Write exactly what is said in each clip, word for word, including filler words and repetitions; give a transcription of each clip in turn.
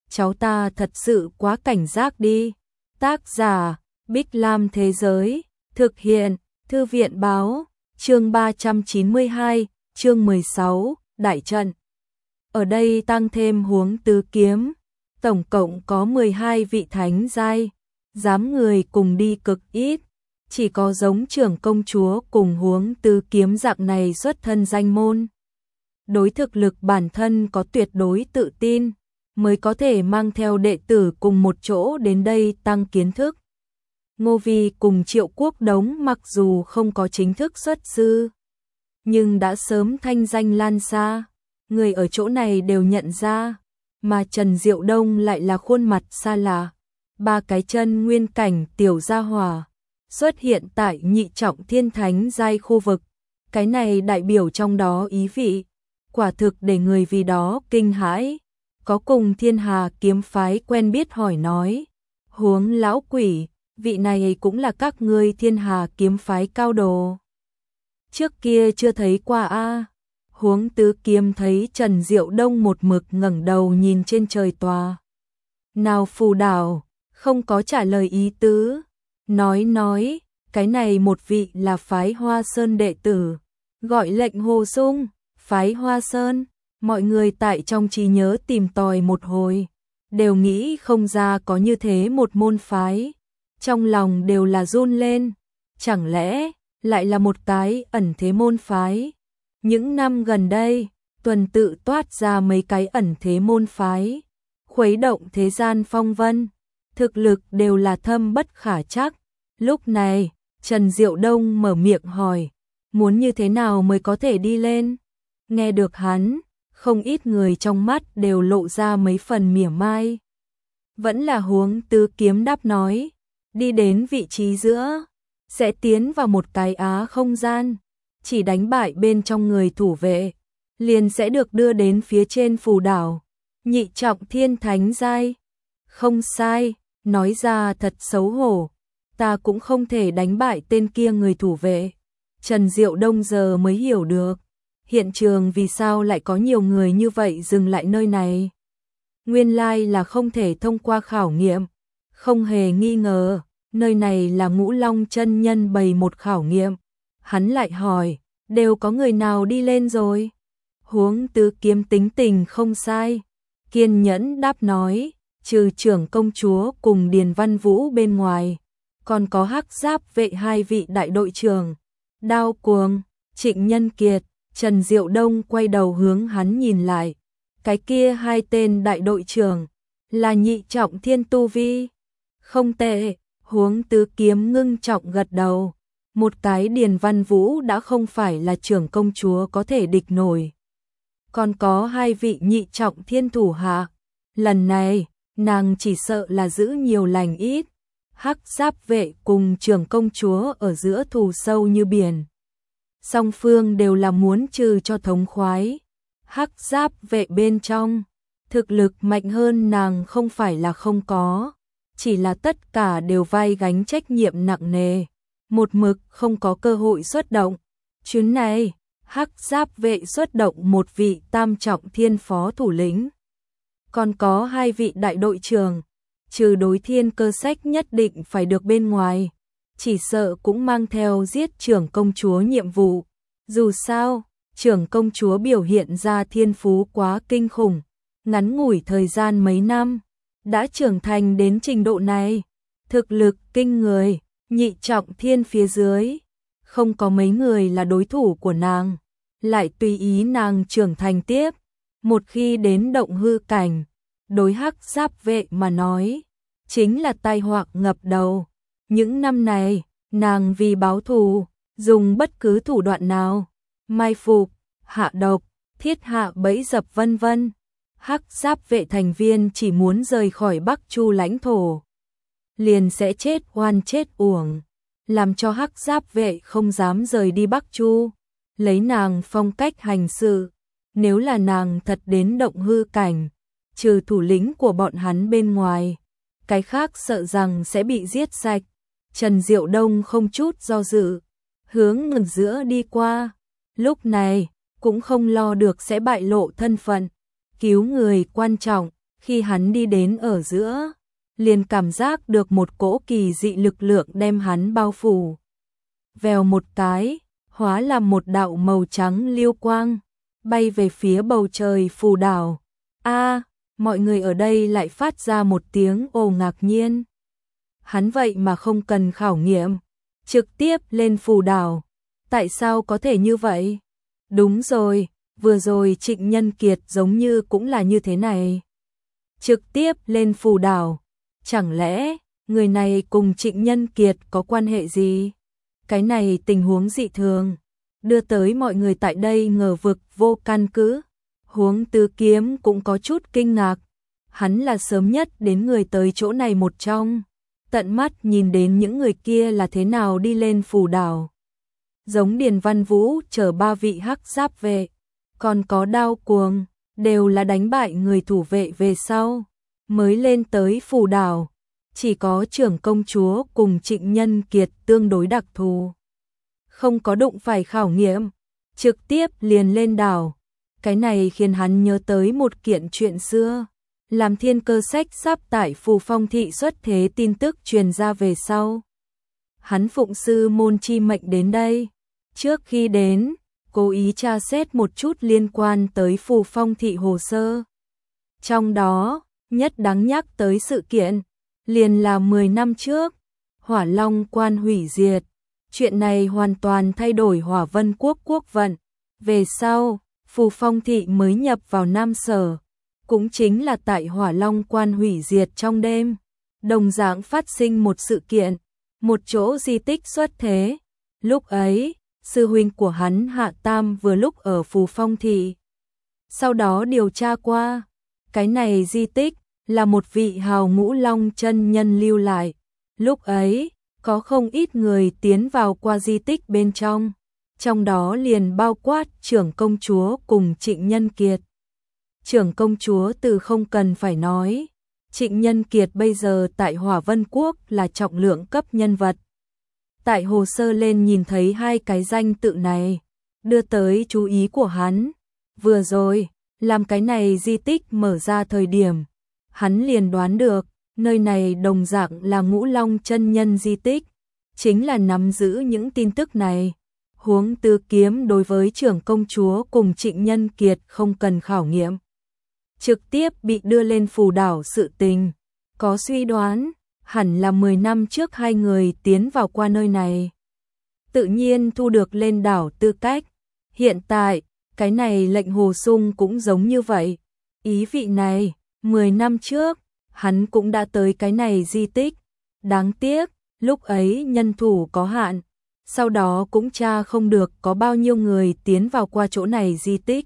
cháu ta thật sự quá cảnh giác đi. Tác giả, Bích Lam Thế Giới, thực hiện, Thư viện Báo, chương ba trăm chín mươi hai, chương mười sáu, Đại trận. Ở đây tăng thêm Huống Tứ Kiếm, tổng cộng có mười hai vị thánh giai, dám người cùng đi cực ít, chỉ có giống Trưởng Công Chúa cùng Huống Tứ Kiếm dạng này xuất thân danh môn. Đối thực lực bản thân có tuyệt đối tự tin, mới có thể mang theo đệ tử cùng một chỗ đến đây tăng kiến thức. Ngô Vi cùng Triệu Quốc Đống mặc dù không có chính thức xuất sư, nhưng đã sớm thanh danh lan xa, người ở chỗ này đều nhận ra, mà Trần Diệu Đông lại là khuôn mặt xa lạ. Ba cái chân nguyên cảnh tiểu gia hỏa xuất hiện tại nhị trọng thiên thánh giai khu vực, cái này đại biểu trong đó ý vị, quả thực để người vì đó kinh hãi. Có cùng Thiên Hà kiếm phái quen biết hỏi nói, Huống lão quỷ, vị này cũng là các ngươi Thiên Hà kiếm phái cao đồ. Trước kia chưa thấy qua a. Huống Tứ Kiếm thấy Trần Diệu Đông một mực ngẩng đầu nhìn trên trời tòa nào phù đảo, không có trả lời ý tứ, nói nói, cái này một vị là phái Hoa Sơn đệ tử, gọi lệnh Hồ Sung, phái Hoa Sơn. Mọi người tại trong trí nhớ tìm tòi một hồi, đều nghĩ không ra có như thế một môn phái, trong lòng đều là run lên, chẳng lẽ lại là một cái ẩn thế môn phái. Những năm gần đây, tuần tự toát ra mấy cái ẩn thế môn phái, khuấy động thế gian phong vân, thực lực đều là thâm bất khả trắc. Lúc này, Trần Diệu Đông mở miệng hỏi, muốn như thế nào mới có thể đi lên? Nghe được hắn, không ít người trong mắt đều lộ ra mấy phần mỉa mai. Vẫn là Huống Tứ Kiếm đáp nói, đi đến vị trí giữa, sẽ tiến vào một cái á không gian, chỉ đánh bại bên trong người thủ vệ, liền sẽ được đưa đến phía trên phù đảo, nhị trọng thiên thánh giai. Không sai, nói ra thật xấu hổ, ta cũng không thể đánh bại tên kia người thủ vệ. Trần Diệu Đông giờ mới hiểu được, hiện trường vì sao lại có nhiều người như vậy dừng lại nơi này. Nguyên lai là không thể thông qua khảo nghiệm, không hề nghi ngờ, nơi này là Ngũ Long chân nhân bày một khảo nghiệm. Hắn lại hỏi, đều có người nào đi lên rồi? Huống Tứ Kiếm tính tình không sai, kiên nhẫn đáp nói, trừ Trưởng Công Chúa cùng Điền Văn Vũ bên ngoài, còn có Hắc Giáp vệ hai vị đại đội trưởng, Đao Cuồng, Trịnh Nhân Kiệt. Trần Diệu Đông quay đầu hướng hắn nhìn lại, cái kia hai tên đại đội trưởng là nhị trọng thiên tu vi. Không tệ. Huống Tứ Kiếm ngưng trọng gật đầu, một cái Điền Văn Vũ đã không phải là Trưởng Công Chúa có thể địch nổi, còn có hai vị nhị trọng thiên thủ hạ, lần này nàng chỉ sợ là giữ nhiều lành ít. Hắc Giáp vệ cùng Trưởng Công Chúa ở giữa thù sâu như biển, song phương đều là muốn trừ cho thống khoái. Hắc Giáp vệ bên trong, thực lực mạnh hơn nàng không phải là không có, chỉ là tất cả đều vai gánh trách nhiệm nặng nề, một mực không có cơ hội xuất động. Chuyến này, Hắc Giáp vệ xuất động một vị tam trọng thiên phó thủ lĩnh, còn có hai vị đại đội trưởng, trừ đối thiên cơ sách nhất định phải được bên ngoài, chỉ sợ cũng mang theo giết Trưởng Công Chúa nhiệm vụ. Dù sao, Trưởng Công Chúa biểu hiện ra thiên phú quá kinh khủng, ngắn ngủi thời gian mấy năm, đã trưởng thành đến trình độ này, thực lực kinh người, nhị trọng thiên phía dưới, không có mấy người là đối thủ của nàng, lại tùy ý nàng trưởng thành tiếp. Một khi đến động hư cảnh, đối Hắc Giáp vệ mà nói, chính là tai họa ngập đầu. Những năm này, nàng vì báo thù, dùng bất cứ thủ đoạn nào, mai phục, hạ độc, thiết hạ bẫy dập vân vân. Hắc Giáp vệ thành viên chỉ muốn rời khỏi Bắc Chu lãnh thổ, liền sẽ chết oan chết uổng, làm cho Hắc Giáp vệ không dám rời đi Bắc Chu. Lấy nàng phong cách hành sự, nếu là nàng thật đến động hư cảnh, trừ thủ lĩnh của bọn hắn bên ngoài, cái khác sợ rằng sẽ bị giết sạch. Trần Diệu Đông không chút do dự, hướng ngừng giữa đi qua, lúc này cũng không lo được sẽ bại lộ thân phận, cứu người quan trọng, Khi hắn đi đến ở giữa, liền cảm giác được một cỗ kỳ dị lực lượng đem hắn bao phủ. Vèo một cái, hóa làm một đạo màu trắng liêu quang, bay về phía bầu trời phù đảo. A, mọi người ở đây lại phát ra một tiếng ồ ngạc nhiên. Hắn vậy mà không cần khảo nghiệm, trực tiếp lên phù đảo. Tại sao có thể như vậy? Đúng rồi, vừa rồi Trịnh Nhân Kiệt giống như cũng là như thế này. Trực tiếp lên phù đảo. Chẳng lẽ, người này cùng Trịnh Nhân Kiệt có quan hệ gì? Cái này tình huống dị thường, đưa tới mọi người tại đây ngờ vực vô căn cứ. Huống Tứ Kiếm cũng có chút kinh ngạc. Hắn là sớm nhất đến người tới chỗ này một trong. Tận mắt nhìn đến những người kia là thế nào đi lên phù đảo. Giống Điền Văn Vũ chở ba vị hắc giáp vệ, còn có Đao Cuồng, đều là đánh bại người thủ vệ về sau, mới lên tới phù đảo. Chỉ có trưởng công chúa cùng Trịnh Nhân Kiệt tương đối đặc thù. Không có đụng phải khảo nghiệm, trực tiếp liền lên đảo. Cái này khiến hắn nhớ tới một kiện chuyện xưa. Làm Thiên Cơ Sách sắp tại Phù Phong thị xuất thế tin tức truyền ra về sau. Hắn phụng sư môn chi mệnh đến đây. Trước khi đến, cố ý tra xét một chút liên quan tới Phù Phong thị hồ sơ. Trong đó, nhất đáng nhắc tới sự kiện, liền là mười năm trước, Hỏa Long quan hủy diệt. Chuyện này hoàn toàn thay đổi Hỏa Vân quốc quốc vận. Về sau, Phù Phong thị mới nhập vào Nam Sở. Cũng chính là tại Hỏa Long quan hủy diệt trong đêm, đồng dạng phát sinh một sự kiện, một chỗ di tích xuất thế. Lúc ấy, sư huynh của hắn Hạ Tam vừa lúc ở Phù Phong thị. Sau đó điều tra qua, cái này di tích là một vị hào ngũ long chân nhân lưu lại. Lúc ấy, có không ít người tiến vào qua di tích bên trong, trong đó liền bao quát trưởng công chúa cùng Trịnh Nhân Kiệt. Trưởng công chúa từ không cần phải nói, Trịnh Nhân Kiệt bây giờ tại Hỏa Vân Quốc là trọng lượng cấp nhân vật. Tại hồ sơ lên nhìn thấy hai cái danh tự này, đưa tới chú ý của hắn. Vừa rồi, làm cái này di tích mở ra thời điểm, hắn liền đoán được, nơi này đồng dạng là Ngũ Long chân nhân di tích, chính là nắm giữ những tin tức này. Huống Tứ Kiếm đối với trưởng công chúa cùng Trịnh Nhân Kiệt không cần khảo nghiệm, trực tiếp bị đưa lên phù đảo sự tình, có suy đoán, hẳn là mười năm trước hai người tiến vào qua nơi này. Tự nhiên thu được lên đảo tư cách. Hiện tại, cái này lệnh Hồ Sung cũng giống như vậy. Ý vị này, mười năm trước, hắn cũng đã tới cái này di tích. Đáng tiếc, lúc ấy nhân thủ có hạn, sau đó cũng tra không được có bao nhiêu người tiến vào qua chỗ này di tích.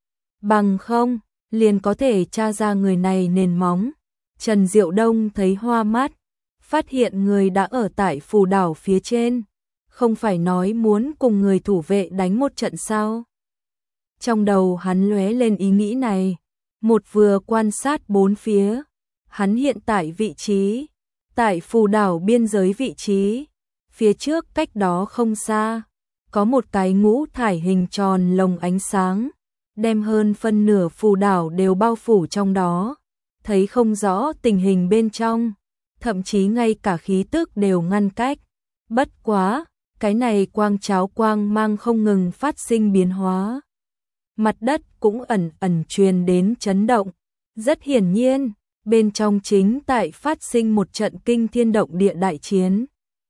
Bằng không, liền có thể tra ra người này nền móng. Trần Diệu Đông thấy hoa mắt, phát hiện người đã ở tại phù đảo phía trên, không phải nói muốn cùng người thủ vệ đánh một trận sao? Trong đầu hắn lóe lên ý nghĩ này, một vừa quan sát bốn phía, hắn hiện tại vị trí, tại phù đảo biên giới vị trí, phía trước cách đó không xa, có một cái ngũ thải hình tròn lồng ánh sáng, đem hơn phân nửa phù đảo đều bao phủ trong đó, thấy không rõ tình hình bên trong, thậm chí ngay cả khí tức đều ngăn cách. Bất quá, cái này quang cháo quang mang không ngừng phát sinh biến hóa. Mặt đất cũng ẩn ẩn truyền đến chấn động. Rất hiển nhiên, bên trong chính tại phát sinh một trận kinh thiên động địa đại chiến.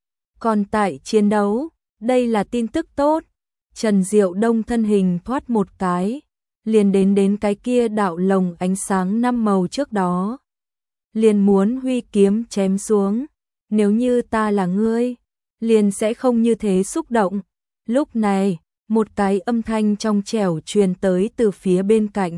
Còn tại chiến đấu, đây là tin tức tốt. Trần Diệu Đông thân hình thoát một cái, liền đến đến cái kia đạo lồng ánh sáng năm màu trước đó. Liền muốn huy kiếm chém xuống. Nếu như ta là ngươi, liền sẽ không như thế xúc động. Lúc này, một cái âm thanh trong trẻo truyền tới từ phía bên cạnh.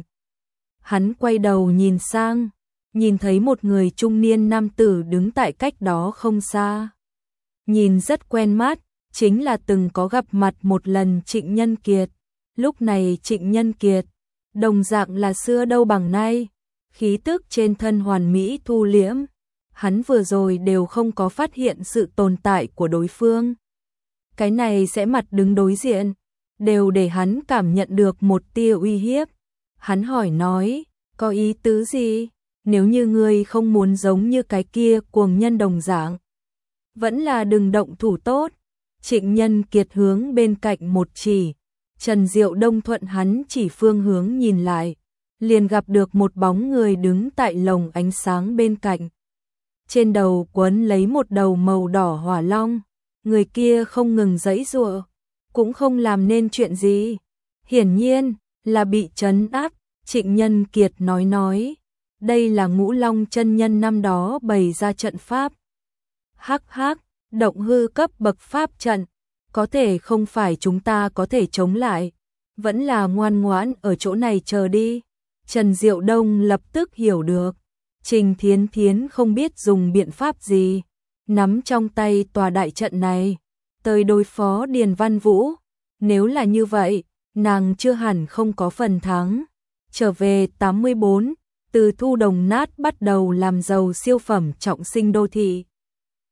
Hắn quay đầu nhìn sang, nhìn thấy một người trung niên nam tử đứng tại cách đó không xa. Nhìn rất quen mắt, chính là từng có gặp mặt một lần Trịnh Nhân Kiệt. Lúc này Trịnh Nhân Kiệt, đồng dạng là xưa đâu bằng nay, khí tức trên thân hoàn mỹ thu liễm. Hắn vừa rồi đều không có phát hiện sự tồn tại của đối phương. Cái này sẽ mặt đứng đối diện, đều để hắn cảm nhận được một tia uy hiếp. Hắn hỏi nói, có ý tứ gì? nếu như ngươi không muốn giống như cái kia cuồng nhân đồng dạng, vẫn là đừng động thủ tốt. Trịnh Nhân Kiệt hướng bên cạnh một chỉ, Trần Diệu Đông thuận hắn chỉ phương hướng nhìn lại, liền gặp được một bóng người đứng tại lồng ánh sáng bên cạnh. Trên đầu quấn lấy một đầu màu đỏ hỏa long, người kia không ngừng giãy giụa, cũng không làm nên chuyện gì. Hiển nhiên là bị trấn áp. Trịnh Nhân Kiệt nói nói, đây là Ngũ Long chân nhân năm đó bày ra trận pháp. Hắc hắc, động hư cấp bậc pháp trận, có thể không phải chúng ta có thể chống lại, vẫn là ngoan ngoãn ở chỗ này chờ đi. Trần Diệu Đông lập tức hiểu được, Trình Thiến Thiến không biết dùng biện pháp gì, nắm trong tay tòa đại trận này, tới đối phó Điền Văn Vũ. Nếu là như vậy, nàng chưa hẳn không có phần thắng. Trở về tám mươi bốn, từ thu đồng nát bắt đầu làm giàu siêu phẩm trọng sinh đô thị.